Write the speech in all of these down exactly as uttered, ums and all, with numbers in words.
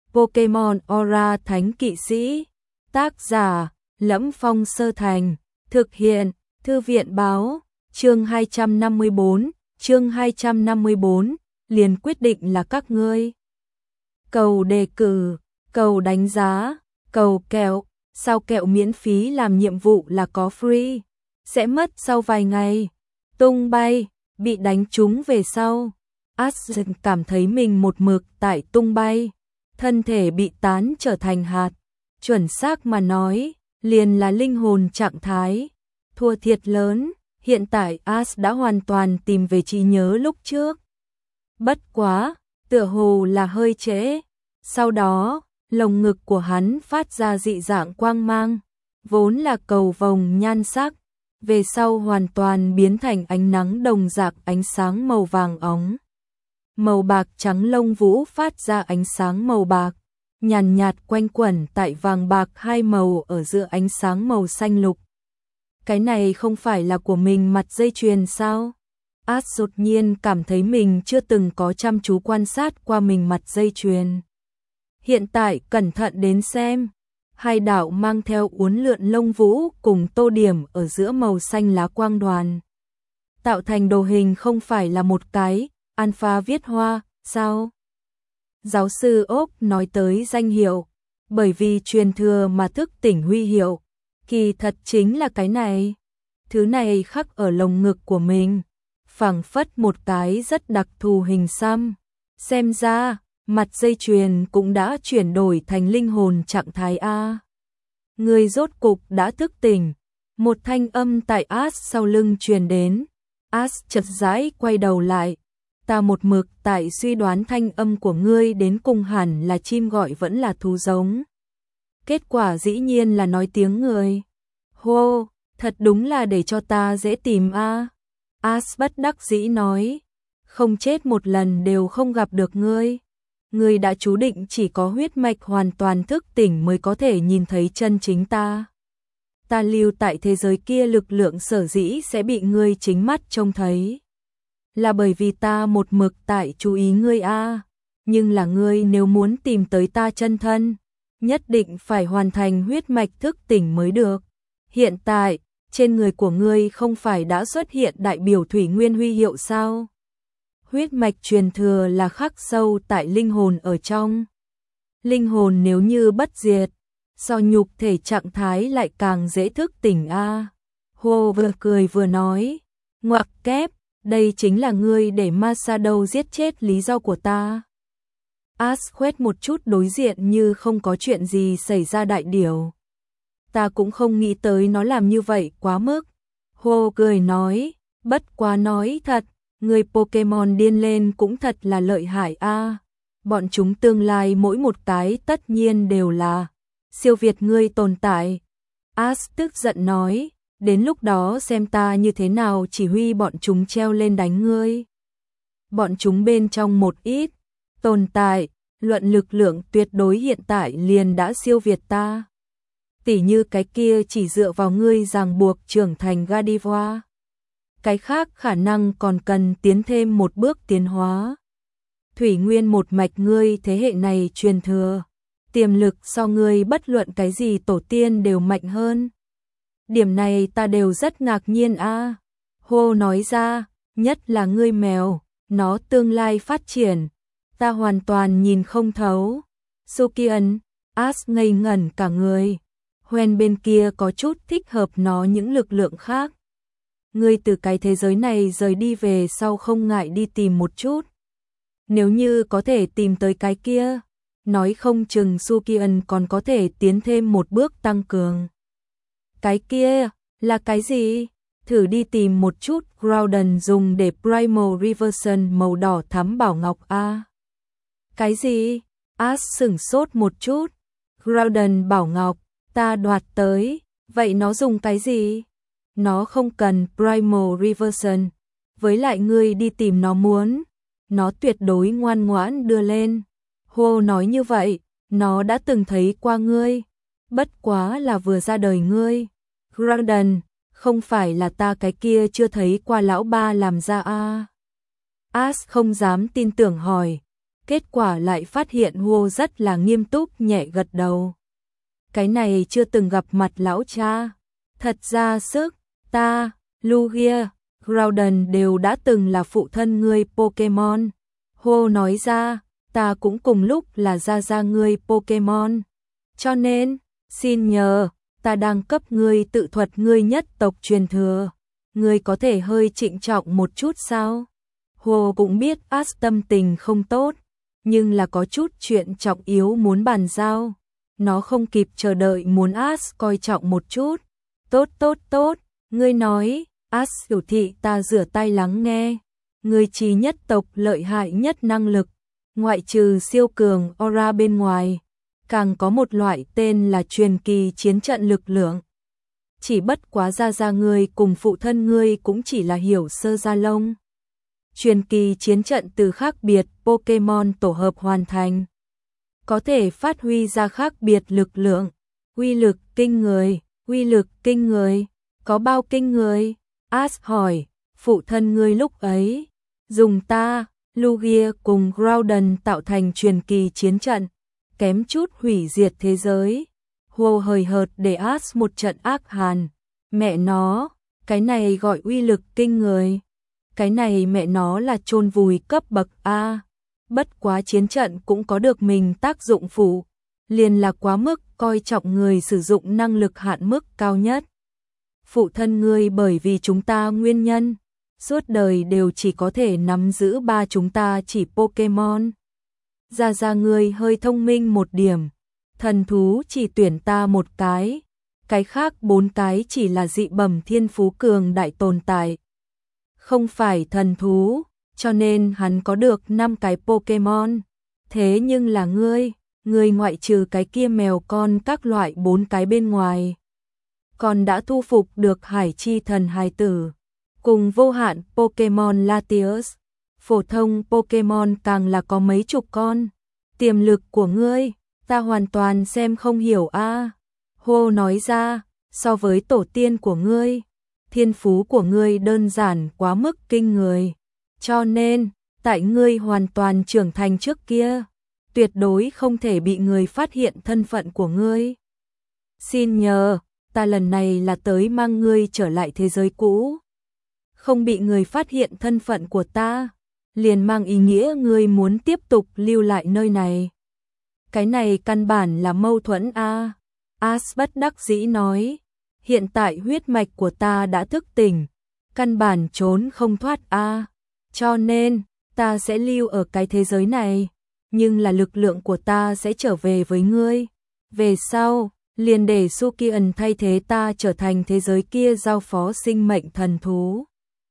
Pokemon Aura Thánh Kỵ Sĩ. Tác giả: Lẫm Phong Sơ Thành. Thực hiện: Thư viện báo. Chương hai trăm năm mươi bốn, chương hai trăm năm mươi bốn, liền quyết định là các ngươi. Cầu đề cử, cầu đánh giá, cầu kẹo, sao kẹo miễn phí làm nhiệm vụ là có free, sẽ mất sau vài ngày. Tung bay, bị đánh trúng về sau. Aston cảm thấy mình một mực tại tung bay, thân thể bị tán trở thành hạt. Chuẩn xác mà nói, liền là linh hồn trạng thái. Thua thiệt lớn, hiện tại As đã hoàn toàn tìm về trí nhớ lúc trước. Bất quá, tựa hồ là hơi trễ. Sau đó, lồng ngực của hắn phát ra dị dạng quang mang, vốn là cầu vồng nhan sắc, về sau hoàn toàn biến thành ánh nắng đồng dạng ánh sáng màu vàng óng. Màu bạc trắng lông vũ phát ra ánh sáng màu bạc, nhàn nhạt, nhạt quanh quẩn tại vàng bạc hai màu ở giữa ánh sáng màu xanh lục. Cái này không phải là của mình mặt dây chuyền sao? As đột nhiên cảm thấy mình chưa từng có chăm chú quan sát qua mình mặt dây chuyền. Hiện tại cẩn thận đến xem, hai đạo mang theo uốn lượn lông vũ cùng tô điểm ở giữa màu xanh lá quang đoàn, tạo thành đồ hình không phải là một cái alpha viết hoa, sao? Giáo sư Ốc nói tới danh hiệu, bởi vì truyền thừa mà thức tỉnh huy hiệu, kỳ thật chính là cái này. Thứ này khắc ở lồng ngực của mình, phảng phất một cái rất đặc thù hình xăm. Xem ra, mặt dây chuyền cũng đã chuyển đổi thành linh hồn trạng thái A. Người rốt cục đã thức tỉnh. Một thanh âm tại As sau lưng truyền đến. As chật rãi quay đầu lại. Ta một mực tại suy đoán thanh âm của ngươi đến cùng hẳn là chim gọi vẫn là thú giống. Kết quả dĩ nhiên là nói tiếng người. Hô, thật đúng là để cho ta dễ tìm a. As bất đắc dĩ nói, không chết một lần đều không gặp được ngươi. Ngươi đã chú định chỉ có huyết mạch hoàn toàn thức tỉnh mới có thể nhìn thấy chân chính ta. Ta lưu tại thế giới kia lực lượng sở dĩ sẽ bị ngươi chính mắt trông thấy. Là bởi vì ta một mực tại chú ý ngươi a. Nhưng là ngươi nếu muốn tìm tới ta chân thân, nhất định phải hoàn thành huyết mạch thức tỉnh mới được. Hiện tại, trên người của ngươi không phải đã xuất hiện đại biểu thủy nguyên huy hiệu sao? Huyết mạch truyền thừa là khắc sâu tại linh hồn ở trong. Linh hồn nếu như bất diệt, do nhục thể trạng thái lại càng dễ thức tỉnh a. Hô vừa cười vừa nói, ngoặc kép, đây chính là ngươi để Masado giết chết lý do của ta. As khoét một chút đối diện như không có chuyện gì xảy ra đại điều. Ta cũng không nghĩ tới nó làm như vậy quá mức. Hô cười nói, bất quá nói thật, người Pokemon điên lên cũng thật là lợi hại a. Bọn chúng tương lai mỗi một cái tất nhiên đều là siêu việt ngươi tồn tại. As tức giận nói, đến lúc đó xem ta như thế nào chỉ huy bọn chúng treo lên đánh ngươi. Bọn chúng bên trong một ít tồn tại, luận lực lượng tuyệt đối hiện tại liền đã siêu việt ta. Tỉ như cái kia chỉ dựa vào ngươi ràng buộc trưởng thành Gardevoir. Cái khác khả năng còn cần tiến thêm một bước tiến hóa. Thủy nguyên một mạch ngươi thế hệ này truyền thừa, tiềm lực so ngươi bất luận cái gì tổ tiên đều mạnh hơn. Điểm này ta đều rất ngạc nhiên a. À. Hô nói ra, nhất là ngươi mèo, nó tương lai phát triển, ta hoàn toàn nhìn không thấu. Sukian, As ngây ngẩn cả người. Hoen bên kia có chút thích hợp nó những lực lượng khác. Ngươi từ cái thế giới này rời đi về sau không ngại đi tìm một chút. Nếu như có thể tìm tới cái kia, nói không chừng Sukian còn có thể tiến thêm một bước tăng cường. Cái kia, là cái gì? Thử đi tìm một chút Groudon dùng để Primal Reversion màu đỏ thắm bảo ngọc a. Cái gì? As sửng sốt một chút. Groudon bảo ngọc, ta đoạt tới, vậy nó dùng cái gì? Nó không cần Primal Reversion, với lại ngươi đi tìm nó muốn, nó tuyệt đối ngoan ngoãn đưa lên. Hô nói như vậy, nó đã từng thấy qua ngươi, bất quá là vừa ra đời ngươi. Groudon, không phải là ta cái kia chưa thấy qua lão ba làm ra a. À. As không dám tin tưởng hỏi, Kết quả lại phát hiện Hugo rất là nghiêm túc nhẹ gật đầu. Cái này chưa từng gặp mặt lão cha. Thật ra sức, ta, Lugia, Groudon đều đã từng là phụ thân ngươi Pokemon. Hugo nói ra, ta cũng cùng lúc là gia gia ngươi Pokemon. Cho nên, xin nhờ, ta đang cấp ngươi tự thuật ngươi nhất tộc truyền thừa. Ngươi có thể hơi trịnh trọng một chút sao? Hugo cũng biết Ash tâm tình không tốt, nhưng là có chút chuyện trọng yếu muốn bàn giao. Nó không kịp chờ đợi muốn Ash coi trọng một chút. Tốt tốt tốt, ngươi nói, Ash biểu thị ta rửa tay lắng nghe. Ngươi trí nhất tộc lợi hại nhất năng lực, ngoại trừ siêu cường aura bên ngoài, càng có một loại tên là truyền kỳ chiến trận lực lượng. Chỉ bất quá gia gia ngươi cùng phụ thân ngươi cũng chỉ là hiểu sơ gia lông. Truyền kỳ chiến trận từ khác biệt Pokemon tổ hợp hoàn thành, có thể phát huy ra khác biệt lực lượng, uy lực kinh người, uy lực kinh người, có bao kinh người? Ash hỏi, phụ thân ngươi lúc ấy, dùng ta, Lugia cùng Groudon tạo thành truyền kỳ chiến trận, kém chút hủy diệt thế giới. Hugo hời hợt để Ash một trận ác hàn, mẹ nó, cái này gọi uy lực kinh người. Cái này mẹ nó là chôn vùi cấp bậc A. Bất quá chiến trận cũng có được mình tác dụng phụ, liền là quá mức coi trọng người sử dụng năng lực hạn mức cao nhất. Phụ thân ngươi bởi vì chúng ta nguyên nhân, suốt đời đều chỉ có thể nắm giữ ba chúng ta chỉ Pokemon. Gia gia ngươi hơi thông minh một điểm, thần thú chỉ tuyển ta một cái, cái khác bốn cái chỉ là dị bẩm thiên phú cường đại tồn tại. Không phải thần thú, cho nên hắn có được năm cái Pokemon. Thế nhưng là ngươi, ngươi ngoại trừ cái kia mèo con các loại bốn cái bên ngoài, còn đã thu phục được Hải Chi Thần hài tử, cùng vô hạn Pokemon Latios. Phổ thông Pokemon càng là có mấy chục con. Tiềm lực của ngươi, ta hoàn toàn xem không hiểu a. À. Hô nói ra, so với tổ tiên của ngươi, thiên phú của ngươi đơn giản quá mức kinh người. Cho nên, tại ngươi hoàn toàn trưởng thành trước kia, tuyệt đối không thể bị người phát hiện thân phận của ngươi. Xin nhờ, ta lần này là tới mang ngươi trở lại thế giới cũ. Không bị người phát hiện thân phận của ta, liền mang ý nghĩa ngươi muốn tiếp tục lưu lại nơi này. Cái này căn bản là mâu thuẫn a. Ash bất đắc dĩ nói, hiện tại huyết mạch của ta đã thức tỉnh, căn bản trốn không thoát a. Cho nên, ta sẽ lưu ở cái thế giới này, nhưng là lực lượng của ta sẽ trở về với ngươi. Về sau, liền để Sukian thay thế ta trở thành thế giới kia giao phó sinh mệnh thần thú.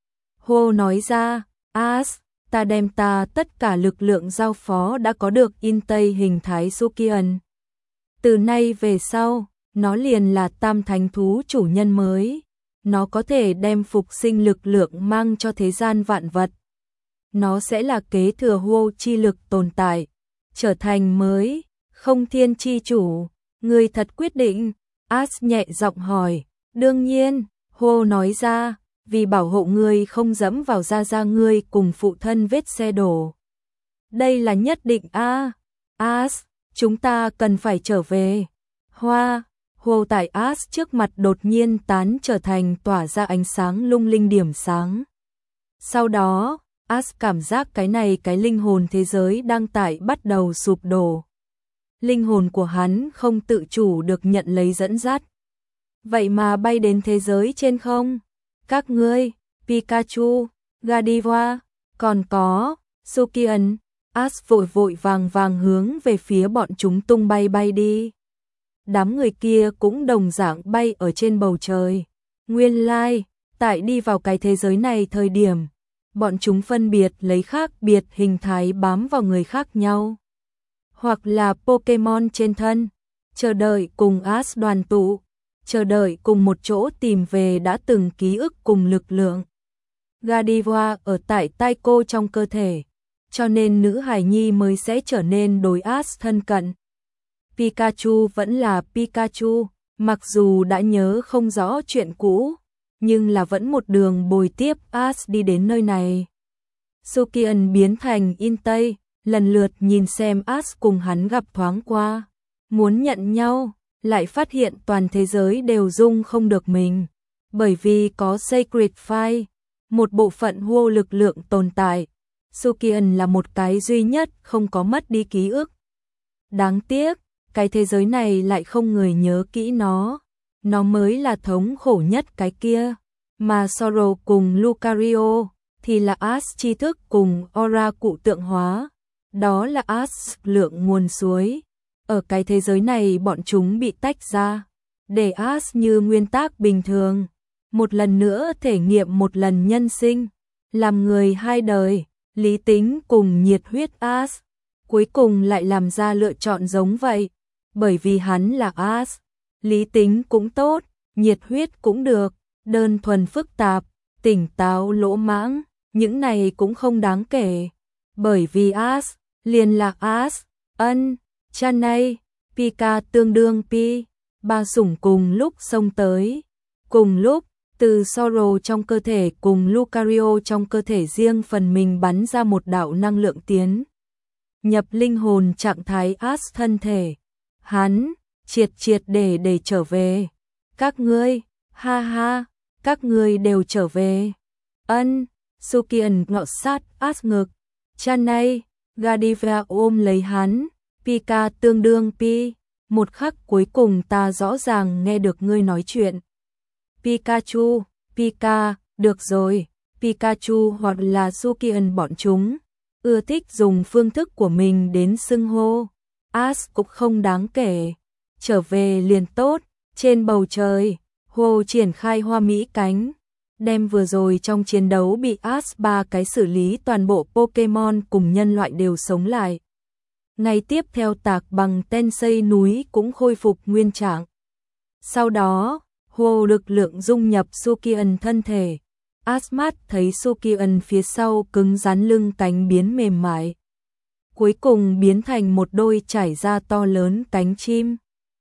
Hô nói ra, Ash, ta đem ta tất cả lực lượng giao phó đã có được Intei hình thái Sukian. Từ nay về sau, nó liền là tam thánh thú chủ nhân mới. Nó có thể đem phục sinh lực lượng mang cho thế gian vạn vật. Nó sẽ là kế thừa Huo chi lực tồn tại, trở thành mới, không thiên chi chủ. Ngươi thật quyết định? Ash nhẹ giọng hỏi. Đương nhiên, Huo nói ra, vì bảo hộ ngươi không dẫm vào gia gia ngươi cùng phụ thân vết xe đổ. Đây là nhất định a. À. Ash, chúng ta cần phải trở về. Hoa, Huo tại Ash trước mặt đột nhiên tán trở thành tỏa ra ánh sáng lung linh điểm sáng. Sau đó, Ash cảm giác cái này cái linh hồn thế giới đang tại bắt đầu sụp đổ. Linh hồn của hắn không tự chủ được nhận lấy dẫn dắt. Vậy mà bay đến thế giới trên không. Các ngươi, Pikachu, Gardevoir, còn có Sukian. Ash vội vội vàng vàng hướng về phía bọn chúng tung bay bay đi. Đám người kia cũng đồng dạng bay ở trên bầu trời. Nguyên lai, like, tại đi vào cái thế giới này thời điểm, bọn chúng phân biệt lấy khác biệt hình thái bám vào người khác nhau. Hoặc là Pokemon trên thân, chờ đợi cùng Ash đoàn tụ, chờ đợi cùng một chỗ tìm về đã từng ký ức cùng lực lượng. Gardevoir ở tại tai cô trong cơ thể, cho nên nữ hài nhi mới sẽ trở nên đối Ash thân cận. Pikachu vẫn là Pikachu, mặc dù đã nhớ không rõ chuyện cũ, nhưng là vẫn một đường bồi tiếp Ash đi đến nơi này. Sukian biến thành Intei, lần lượt nhìn xem Ash cùng hắn gặp thoáng qua, muốn nhận nhau, lại phát hiện toàn thế giới đều dung không được mình, bởi vì có Sacred Fire, một bộ phận vô lực lượng tồn tại. Sukian là một cái duy nhất không có mất đi ký ức. Đáng tiếc, cái thế giới này lại không người nhớ kỹ nó, nó mới là thống khổ nhất cái kia, mà Sorrow cùng Lucario thì là Ash tri thức cùng Aura cụ tượng hóa, đó là Ash lượng nguồn suối. Ở cái thế giới này bọn chúng bị tách ra, để Ash như nguyên tắc bình thường, một lần nữa thể nghiệm một lần nhân sinh, làm người hai đời, lý tính cùng nhiệt huyết Ash, cuối cùng lại làm ra lựa chọn giống vậy, bởi vì hắn là Ash, lý tính cũng tốt, nhiệt huyết cũng được, đơn thuần phức tạp, tỉnh táo lỗ mãng, những này cũng không đáng kể, bởi vì Ash liền là Ash, ân, Chanay, Pika tương đương Pi, ba sủng cùng lúc xông tới, cùng lúc, từ Sorrow trong cơ thể cùng Lucario trong cơ thể riêng phần mình bắn ra một đạo năng lượng tiến nhập linh hồn trạng thái Ash thân thể. Hắn triệt triệt để để trở về. Các ngươi, ha ha, các ngươi đều trở về. Ân, Sukian ngọ sát Ash ngực. Chanay, Godiva ôm lấy hắn. Pika tương đương Pi. Một khắc cuối cùng ta rõ ràng nghe được ngươi nói chuyện. Pikachu, Pika, được rồi. Pikachu hoặc là Sukian bọn chúng ưa thích dùng phương thức của mình đến xưng hô. Ash cũng không đáng kể, trở về liền tốt. Trên bầu trời, Hồ triển khai hoa mỹ cánh, đem vừa rồi trong chiến đấu bị Ash ba cái xử lý toàn bộ Pokemon cùng nhân loại đều sống lại. Ngày tiếp theo tạc bằng Tensei núi cũng khôi phục nguyên trạng. Sau đó, Hồ lực lượng dung nhập Sukian thân thể. Asmat thấy Sukian phía sau cứng rắn lưng cánh biến mềm mại, cuối cùng biến thành một đôi trải ra to lớn cánh chim.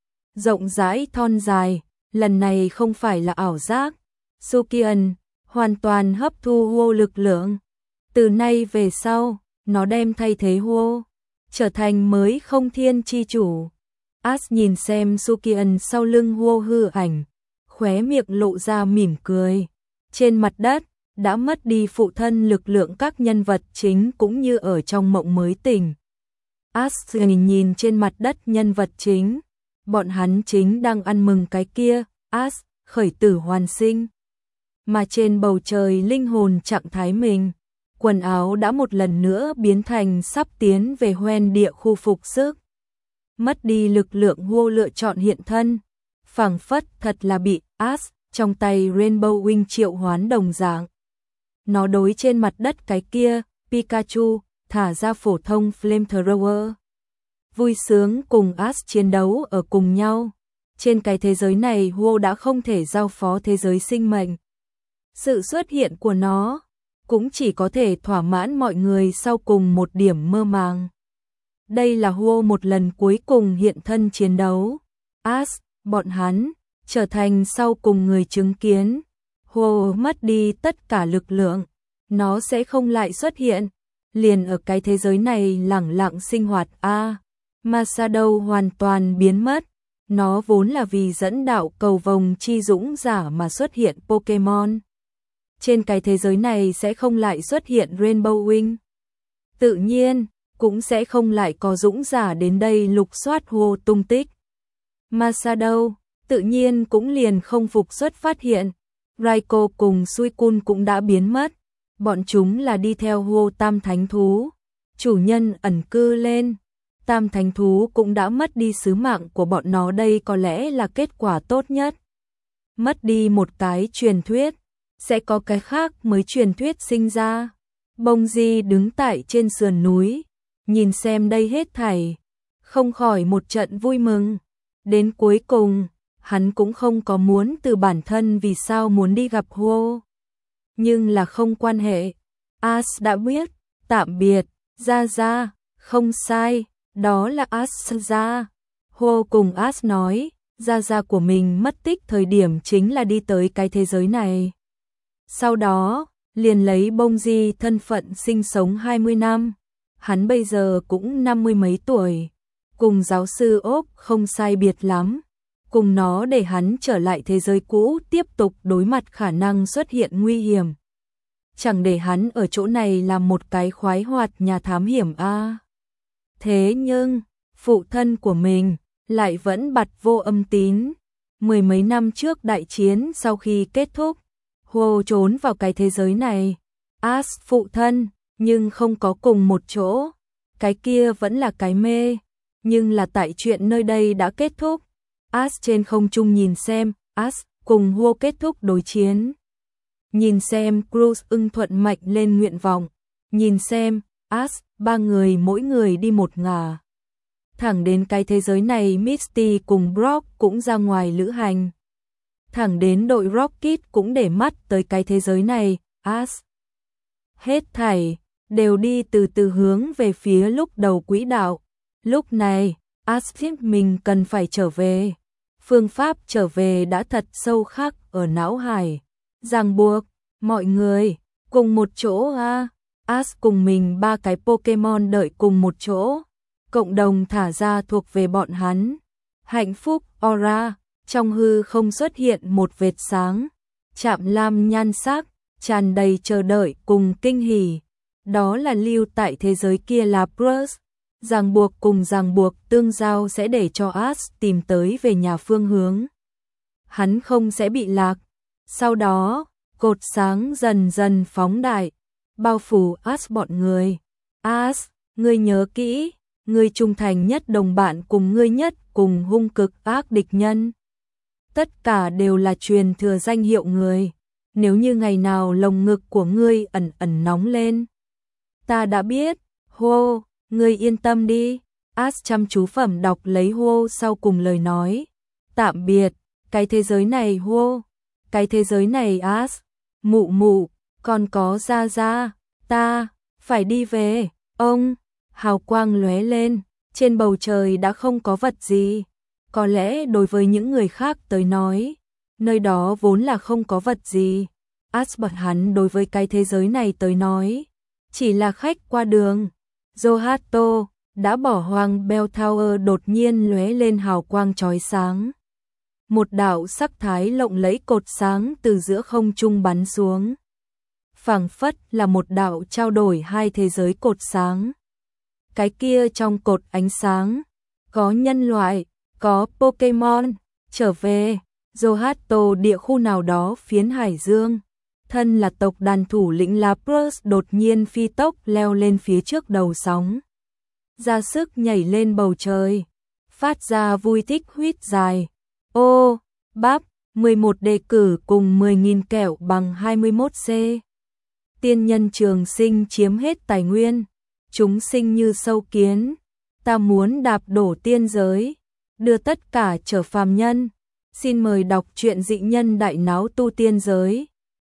Rộng rãi thon dài, lần này không phải là ảo giác. Sukian hoàn toàn hấp thu Hồ lực lượng. Từ nay về sau, nó đem thay thế Hồ, trở thành mới không thiên chi chủ. Ash nhìn xem Sukian sau lưng Hồ hư ảnh, khóe miệng lộ ra mỉm cười. Trên mặt đất, đã mất đi phụ thân lực lượng các nhân vật chính cũng như ở trong mộng mới tỉnh. Ash nhìn trên mặt đất nhân vật chính, bọn hắn chính đang ăn mừng cái kia, Ash, khởi tử hoàn sinh. Mà trên bầu trời linh hồn trạng thái mình, quần áo đã một lần nữa biến thành sắp tiến về hoen địa khu phục sức. Mất đi lực lượng Hồ lựa chọn hiện thân, phảng phất thật là bị Ash trong tay Rainbow Wing triệu hoán đồng dạng. Nó đối trên mặt đất cái kia, Pikachu, thả ra phổ thông Flamethrower. Vui sướng cùng Ash chiến đấu ở cùng nhau. Trên cái thế giới này Hồ đã không thể giao phó thế giới sinh mệnh. Sự xuất hiện của nó cũng chỉ có thể thỏa mãn mọi người sau cùng một điểm mơ màng. Đây là Hồ một lần cuối cùng hiện thân chiến đấu. Ash, bọn hắn trở thành sau cùng người chứng kiến. Hồ mất đi tất cả lực lượng, nó sẽ không lại xuất hiện, liền ở cái thế giới này lẳng lặng sinh hoạt a. À, Masadow hoàn toàn biến mất, nó vốn là vì dẫn đạo cầu vồng chi dũng giả mà xuất hiện Pokemon. Trên cái thế giới này sẽ không lại xuất hiện Rainbow Wing. Tự nhiên, cũng sẽ không lại có dũng giả đến đây lục soát Hồ tung tích. Masadow tự nhiên cũng liền không phục xuất phát hiện. Raikou cùng Suicune cũng đã biến mất. Bọn chúng là đi theo Hồ Tam Thánh Thú. Chủ nhân ẩn cư lên. Tam Thánh Thú cũng đã mất đi sứ mạng của bọn nó, đây có lẽ là kết quả tốt nhất. Mất đi một cái truyền thuyết, sẽ có cái khác mới truyền thuyết sinh ra. Bông Di đứng tại trên sườn núi, nhìn xem đây hết thảy, không khỏi một trận vui mừng. Đến cuối cùng, hắn cũng không có muốn từ bản thân vì sao muốn đi gặp Hồ. Nhưng là không quan hệ. Ash đã biết, tạm biệt, ra ra, không sai, đó là Ash ra. Hồ cùng Ash nói, ra ra của mình mất tích thời điểm chính là đi tới cái thế giới này. Sau đó, liền lấy Bông Di thân phận sinh sống hai mươi năm. hắn bây giờ cũng năm mươi mấy tuổi, cùng giáo sư ốc không sai biệt lắm, cùng nó để hắn trở lại thế giới cũ tiếp tục đối mặt khả năng xuất hiện nguy hiểm. Chẳng để hắn ở chỗ này làm một cái khoái hoạt nhà thám hiểm a. À. Thế nhưng, phụ thân của mình lại vẫn bặt vô âm tín. Mười mấy năm trước đại chiến sau khi kết thúc, Hồ trốn vào cái thế giới này. As phụ thân, nhưng không có cùng một chỗ. Cái kia vẫn là cái mê, nhưng là tại chuyện nơi đây đã kết thúc. As trên không trung nhìn xem, As cùng Hồ kết thúc đối chiến. Nhìn xem Cruz ưng thuận mạch lên nguyện vọng. Nhìn xem, As, ba người mỗi người đi một ngả. Thẳng đến cái thế giới này Misty cùng Brock cũng ra ngoài lữ hành. Thẳng đến đội Rocket cũng để mắt tới cái thế giới này, As. Hết thảy, đều đi từ từ hướng về phía lúc đầu quỹ đạo. Lúc này, As biết mình cần phải trở về. Phương pháp trở về đã thật sâu khắc ở não hải. Ràng buộc, mọi người, cùng một chỗ a. As cùng mình ba cái Pokemon đợi cùng một chỗ. Cộng đồng thả ra thuộc về bọn hắn. Hạnh phúc, aura, trong hư không xuất hiện một vệt sáng. Chạm lam nhan sắc, tràn đầy chờ đợi cùng kinh hỉ. Đó là lưu tại thế giới kia là Bruce. Ràng buộc cùng ràng buộc tương giao sẽ để cho As tìm tới về nhà phương hướng. Hắn không sẽ bị lạc. Sau đó, cột sáng dần dần phóng đại, bao phủ As bọn người. As, ngươi nhớ kỹ, ngươi trung thành nhất đồng bạn cùng ngươi nhất cùng hung cực ác địch nhân. Tất cả đều là truyền thừa danh hiệu người. Nếu như ngày nào lồng ngực của ngươi ẩn ẩn nóng lên. Ta đã biết, hô, ngươi yên tâm đi. As chăm chú phẩm đọc lấy hô sau cùng lời nói. Tạm biệt, cái thế giới này hô. Cái thế giới này As. Mụ mụ, còn có ra ra, ta, phải đi về, ông. Hào quang lóe lên, trên bầu trời đã không có vật gì. Có lẽ đối với những người khác tới nói, nơi đó vốn là không có vật gì. As bật hắn đối với cái thế giới này tới nói, chỉ là khách qua đường. Zohato đã bỏ hoang Bell Tower đột nhiên lóe lên hào quang chói sáng. Một đạo sắc thái lộng lẫy cột sáng từ giữa không trung bắn xuống. Phảng phất là một đạo trao đổi hai thế giới cột sáng. Cái kia trong cột ánh sáng, có nhân loại, có Pokemon, trở về, Zohato địa khu nào đó phiến hải dương. Thân là tộc đàn thủ lĩnh Lapras đột nhiên phi tốc leo lên phía trước đầu sóng. Ra sức nhảy lên bầu trời, phát ra vui thích huýt dài. Ô, bắp, mười một đề cử cùng mười nghìn kẹo bằng hai mươi mốt C. Tiên nhân trường sinh chiếm hết tài nguyên. Chúng sinh như sâu kiến, ta muốn đạp đổ tiên giới, đưa tất cả trở phàm nhân. Xin mời đọc truyện dị nhân đại náo tu tiên giới.